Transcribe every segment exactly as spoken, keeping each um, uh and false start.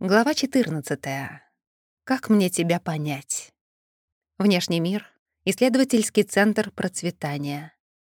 Глава четырнадцатая. Как мне тебя понять? Внешний мир. Исследовательский центр процветания.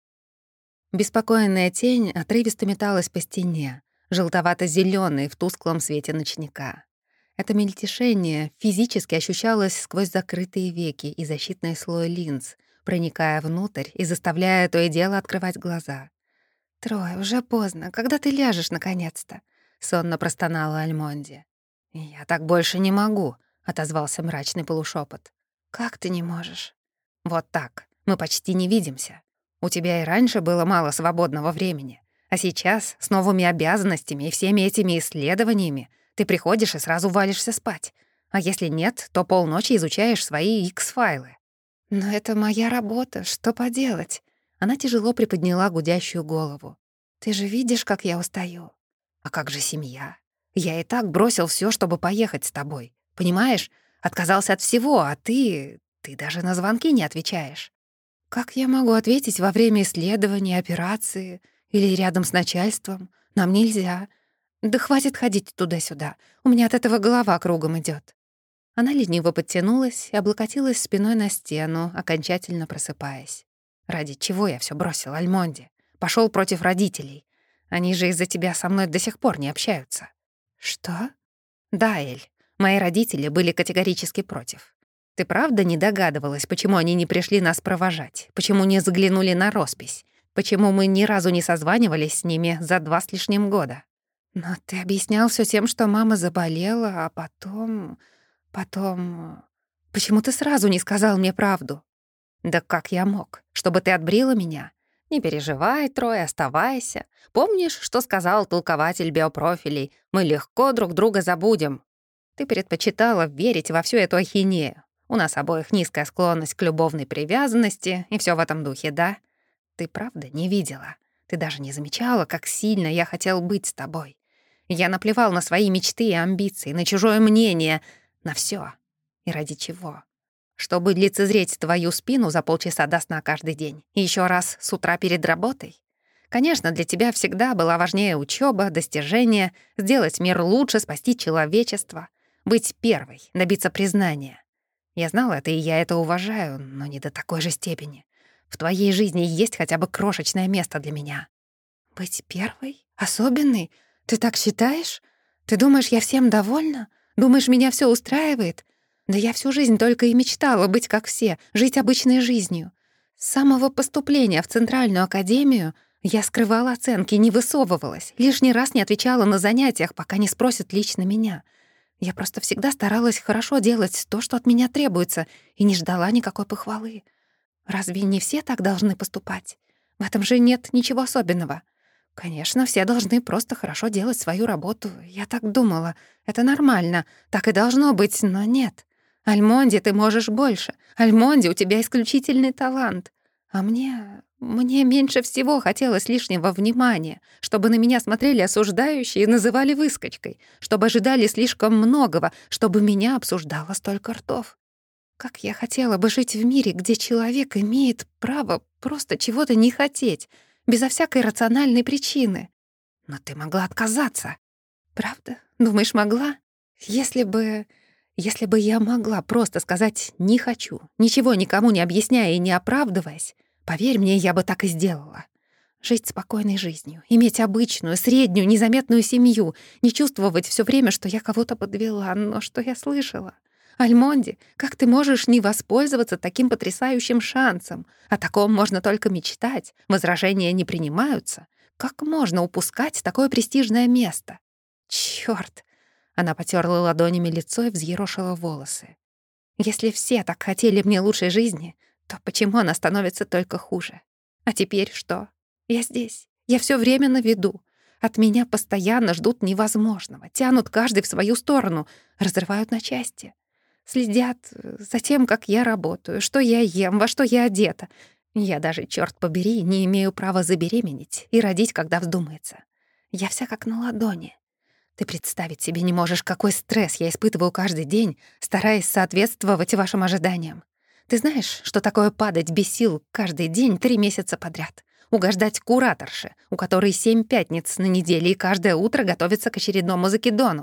Беспокойная тень отрывисто металась по стене, желтовато-зелёной в тусклом свете ночника. Это мельтешение физически ощущалось сквозь закрытые веки и защитный слой линз, проникая внутрь и заставляя то и дело открывать глаза. «Трой, уже поздно. Когда ты ляжешь, наконец-то?» — сонно простонала Альмонди. «Я так больше не могу», — отозвался мрачный полушепот. «Как ты не можешь?» «Вот так. Мы почти не видимся. У тебя и раньше было мало свободного времени. А сейчас, с новыми обязанностями и всеми этими исследованиями, ты приходишь и сразу валишься спать. А если нет, то полночи изучаешь свои икс-файлы». «Но это моя работа. Что поделать?» Она тяжело приподняла гудящую голову. «Ты же видишь, как я устаю?» «А как же семья? Я и так бросил всё, чтобы поехать с тобой. Понимаешь? Отказался от всего, а ты... ты даже на звонки не отвечаешь». «Как я могу ответить во время исследования, операции или рядом с начальством? Нам нельзя. Да хватит ходить туда-сюда. У меня от этого голова кругом идёт». Она лениво подтянулась и облокотилась спиной на стену, окончательно просыпаясь. «Ради чего я всё бросил, Альмонди? Пошёл против родителей. Они же из-за тебя со мной до сих пор не общаются». «Что?» «Да, Эль, мои родители были категорически против. Ты правда не догадывалась, почему они не пришли нас провожать? Почему не заглянули на роспись? Почему мы ни разу не созванивались с ними за два с лишним года?» «Но ты объяснял всё тем, что мама заболела, а потом... потом... Почему ты сразу не сказал мне правду?» «Да как я мог? Чтобы ты отбрила меня? Не переживай, Трой, оставайся. Помнишь, что сказал толкователь биопрофилей? Мы легко друг друга забудем. Ты предпочитала верить во всю эту ахинею. У нас обоих низкая склонность к любовной привязанности и всё в этом духе, да? Ты правда не видела? Ты даже не замечала, как сильно я хотел быть с тобой. Я наплевал на свои мечты и амбиции, на чужое мнение, на всё. И ради чего? Чтобы лицезреть твою спину за полчаса до сна каждый день и ещё раз с утра перед работой? Конечно, для тебя всегда была важнее учёба, достижения, сделать мир лучше, спасти человечество, быть первой, добиться признания. Я знала это, и я это уважаю, но не до такой же степени. В твоей жизни есть хотя бы крошечное место для меня». «Быть первой? Особенной? Ты так считаешь? Ты думаешь, я всем довольна? Думаешь, меня всё устраивает? Да я всю жизнь только и мечтала быть как все, жить обычной жизнью. С самого поступления в Центральную академию я скрывала оценки, не высовывалась, лишний раз не отвечала на занятиях, пока не спросят лично меня. Я просто всегда старалась хорошо делать то, что от меня требуется, и не ждала никакой похвалы. Разве не все так должны поступать? В этом же нет ничего особенного. Конечно, все должны просто хорошо делать свою работу. Я так думала. Это нормально. Так и должно быть, но нет. Альмонди, ты можешь больше. Альмонди, у тебя исключительный талант. А мне... мне меньше всего хотелось лишнего внимания, чтобы на меня смотрели осуждающе и называли выскочкой, чтобы ожидали слишком многого, чтобы меня обсуждало столько ртов. Как я хотела бы жить в мире, где человек имеет право просто чего-то не хотеть, безо всякой рациональной причины. Но ты могла отказаться. Правда? Думаешь, могла? Если бы... Если бы я могла просто сказать «не хочу», ничего никому не объясняя и не оправдываясь, поверь мне, я бы так и сделала. Жить спокойной жизнью, иметь обычную, среднюю, незаметную семью, не чувствовать всё время, что я кого-то подвела. Но что я слышала? Альмонди, как ты можешь не воспользоваться таким потрясающим шансом? О таком можно только мечтать, возражения не принимаются. Как можно упускать такое престижное место? Чёрт! Она потёрла ладонями лицо и взъерошила волосы. Если все так хотели мне лучшей жизни, то почему она становится только хуже? А теперь что? Я здесь. Я всё время на виду. От меня постоянно ждут невозможного, тянут каждый в свою сторону, разрывают на части. Следят за тем, как я работаю, что я ем, во что я одета. Я даже, чёрт побери, не имею права забеременеть и родить, когда вздумается. Я вся как на ладони. Ты представить себе не можешь, какой стресс я испытываю каждый день, стараясь соответствовать вашим ожиданиям. Ты знаешь, что такое падать без сил каждый день три месяца подряд? Угождать кураторше, у которой семь пятниц на неделе и каждое утро готовится к очередному закидону.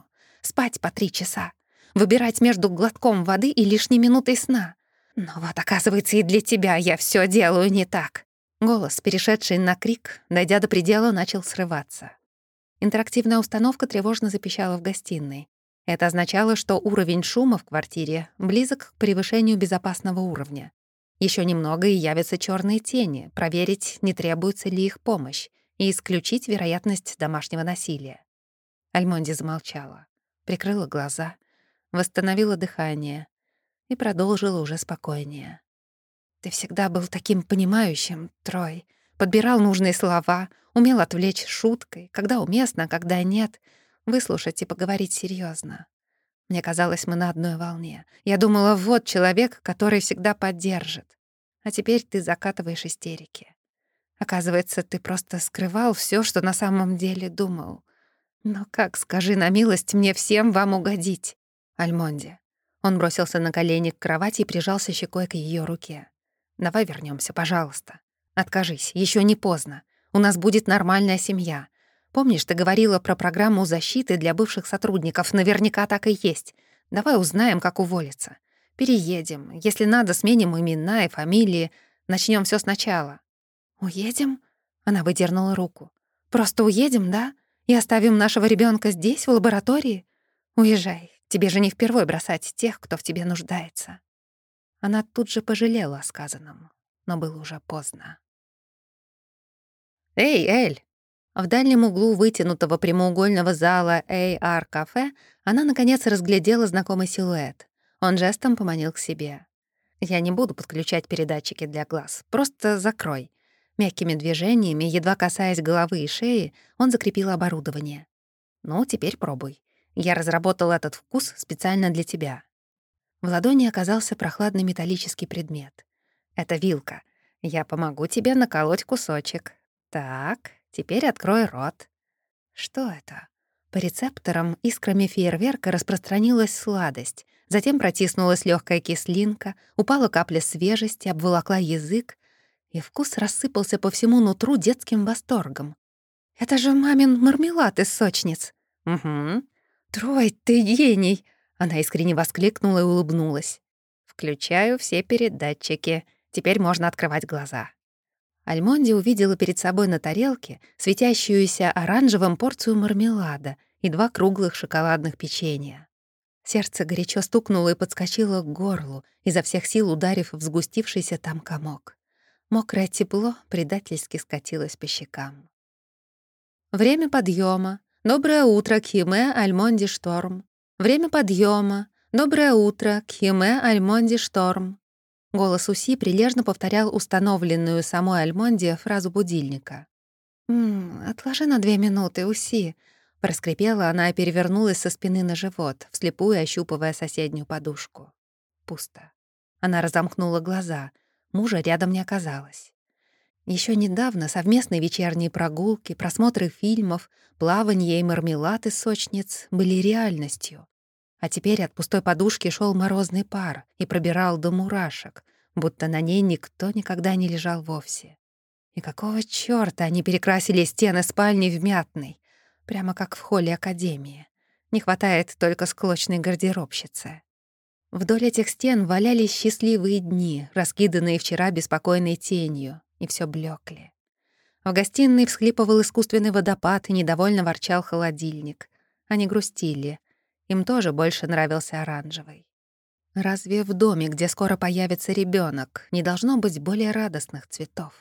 спать по три часа, выбирать между глотком воды и лишней минутой сна. Но вот, оказывается, и для тебя я всё делаю не так». Голос, перешедший на крик, дойдя до предела, начал срываться. Интерактивная установка тревожно запищала в гостиной. Это означало, что уровень шума в квартире близок к превышению безопасного уровня. Еще немного, и явятся черные тени, проверить, не требуется ли их помощь, и исключить вероятность домашнего насилия. Альмонди замолчала, прикрыла глаза, восстановила дыхание и продолжила уже спокойнее. «Ты всегда был таким понимающим, Трой. Подбирал нужные слова, умел отвлечь шуткой, когда уместно, а когда нет, выслушать и поговорить серьезно. Мне казалось, мы на одной волне. Я думала, вот человек, который всегда поддержит. А теперь ты закатываешь истерики. Оказывается, ты просто скрывал всё, что на самом деле думал. Но как, скажи на милость, мне всем вам угодить? Альмонди». Он бросился на колени к кровати и прижался щекой к её руке. «Давай вернёмся, пожалуйста. Откажись, ещё не поздно. У нас будет нормальная семья. Помнишь, ты говорила про программу защиты для бывших сотрудников? Наверняка так и есть. Давай узнаем, как уволиться. Переедем. Если надо, сменим имена и фамилии. Начнём всё сначала». «Уедем?» Она выдернула руку. «Просто уедем, да? И оставим нашего ребёнка здесь, в лаборатории? Уезжай. Тебе же не впервой бросать тех, кто в тебе нуждается». Она тут же пожалела о сказанном, но было уже поздно. «Эй, Эль!» В дальнем углу вытянутого прямоугольного зала эй ар-кафе она, наконец, разглядела знакомый силуэт. Он жестом поманил к себе. «Я не буду подключать передатчики для глаз. Просто закрой». Мягкими движениями, едва касаясь головы и шеи, он закрепил оборудование. «Ну, теперь пробуй. Я разработал этот вкус специально для тебя». В ладони оказался прохладный металлический предмет. «Это вилка. Я помогу тебе наколоть кусочек. Так, теперь открой рот». Что это? По рецепторам искрами фейерверка распространилась сладость, затем протиснулась легкая кислинка, упала капля свежести, обволокла язык, и вкус рассыпался по всему нутру детским восторгом. «Это же мамин мармелад из сочниц!» «Угу». «Трой, ты гений!» Она искренне воскликнула и улыбнулась. «Включаю все передатчики. Теперь можно открывать глаза». Альмонди увидела перед собой на тарелке светящуюся оранжевым порцию мармелада и два круглых шоколадных печенья. Сердце горячо стукнуло и подскочило к горлу, изо всех сил ударив в сгустившийся там комок. Мокрое тепло предательски скатилось по щекам. Время подъема. Доброе утро, Кхиме Альмонди Шторм. Время подъема. Доброе утро, Кхиме Альмонди Шторм. Голос Уси прилежно повторял установленную самой Альмонди фразу будильника. «М, отложи на две минуты, Уси», — проскрипела она и перевернулась со спины на живот, вслепую ощупывая соседнюю подушку. Пусто. Она разомкнула глаза. Мужа рядом не оказалось. Еще недавно совместные вечерние прогулки, просмотры фильмов, плаванье и мармелад из сочниц были реальностью. А теперь от пустой подушки шел морозный пар и пробирал до мурашек, будто на ней никто никогда не лежал вовсе. И какого чёрта они перекрасили стены спальни в мятный, прямо как в холле академии. Не хватает только склочной гардеробщицы. Вдоль этих стен валялись счастливые дни, раскиданные вчера беспокойной тенью, и всё блёкли. В гостиной всхлипывал искусственный водопад и недовольно ворчал холодильник. Они грустили. Им тоже больше нравился оранжевый. Разве в доме, где скоро появится ребёнок, не должно быть более радостных цветов?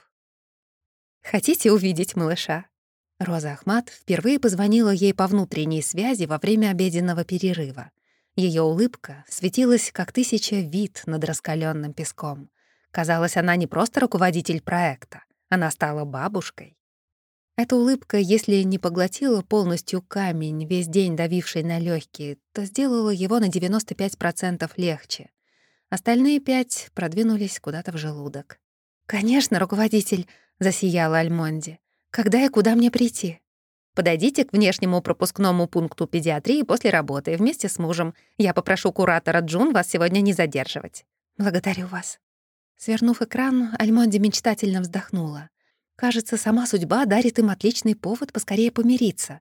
«Хотите увидеть малыша?» Роза Ахмат впервые позвонила ей по внутренней связи во время обеденного перерыва. Её улыбка светилась, как тысяча вит над раскалённым песком. Казалось, она не просто руководитель проекта, она стала бабушкой. Эта улыбка, если не поглотила полностью камень, весь день давивший на легкие, то сделала его на девяносто пять процентов легче. Остальные пять продвинулись куда-то в желудок. «Конечно, руководитель», — засияла Альмонди. «Когда и куда мне прийти?» «Подойдите к внешнему пропускному пункту педиатрии после работы вместе с мужем. Я попрошу куратора Джун вас сегодня не задерживать». «Благодарю вас». Свернув экран, Альмонди мечтательно вздохнула. Кажется, сама судьба дарит им отличный повод поскорее помириться.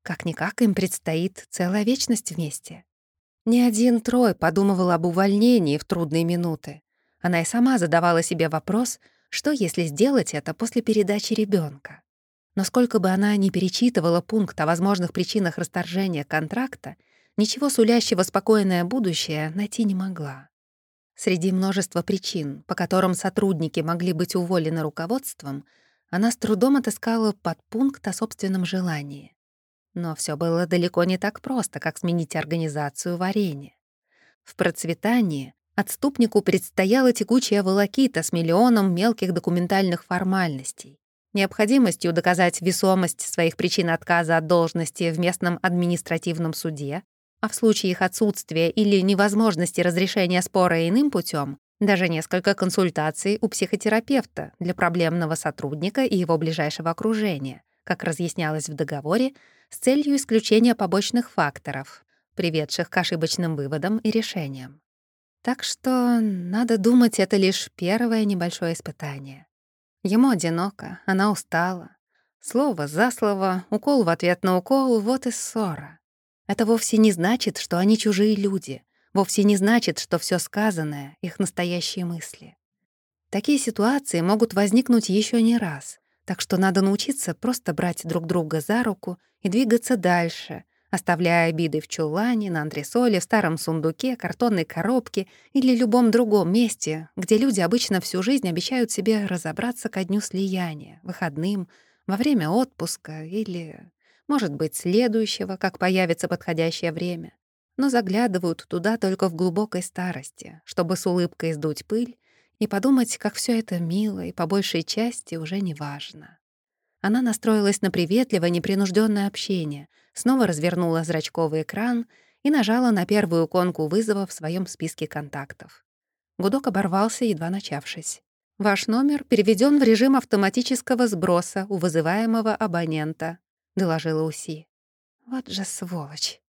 Как-никак им предстоит целая вечность вместе. Ни один Трой подумывал об увольнении в трудные минуты. Она и сама задавала себе вопрос, что если сделать это после передачи ребенка. Но сколько бы она ни перечитывала пункт о возможных причинах расторжения контракта, ничего сулящего спокойное будущее найти не могла. Среди множества причин, по которым сотрудники могли быть уволены руководством, она с трудом отыскала подпункт о собственном желании. Но все было далеко не так просто, как сменить организацию варенья. В процветании отступнику предстояла текучая волокита с миллионом мелких документальных формальностей, необходимостью доказать весомость своих причин отказа от должности в местном административном суде, а в случае их отсутствия или невозможности разрешения спора иным путем даже несколько консультаций у психотерапевта для проблемного сотрудника и его ближайшего окружения, как разъяснялось в договоре, с целью исключения побочных факторов, приведших к ошибочным выводам и решениям. Так что, надо думать, это лишь первое небольшое испытание. Ему одиноко, она устала. Слово за слово, укол в ответ на укол — вот и ссора. Это вовсе не значит, что они чужие люди, вовсе не значит, что все сказанное — их настоящие мысли. Такие ситуации могут возникнуть еще не раз, так что надо научиться просто брать друг друга за руку и двигаться дальше, оставляя обиды в чулане, на антресоле, в старом сундуке, картонной коробке или любом другом месте, где люди обычно всю жизнь обещают себе разобраться ко дню слияния, выходным, во время отпуска или, может быть, следующего, как появится подходящее время. Но заглядывают туда только в глубокой старости, чтобы с улыбкой сдуть пыль и подумать, как все это мило и по большей части уже не важно. Она настроилась на приветливое, непринужденное общение, снова развернула зрачковый экран и нажала на первую иконку вызова в своем списке контактов. Гудок оборвался, едва начавшись. «Ваш номер переведен в режим автоматического сброса у вызываемого абонента», — доложила УСИ. «Вот же сволочь!»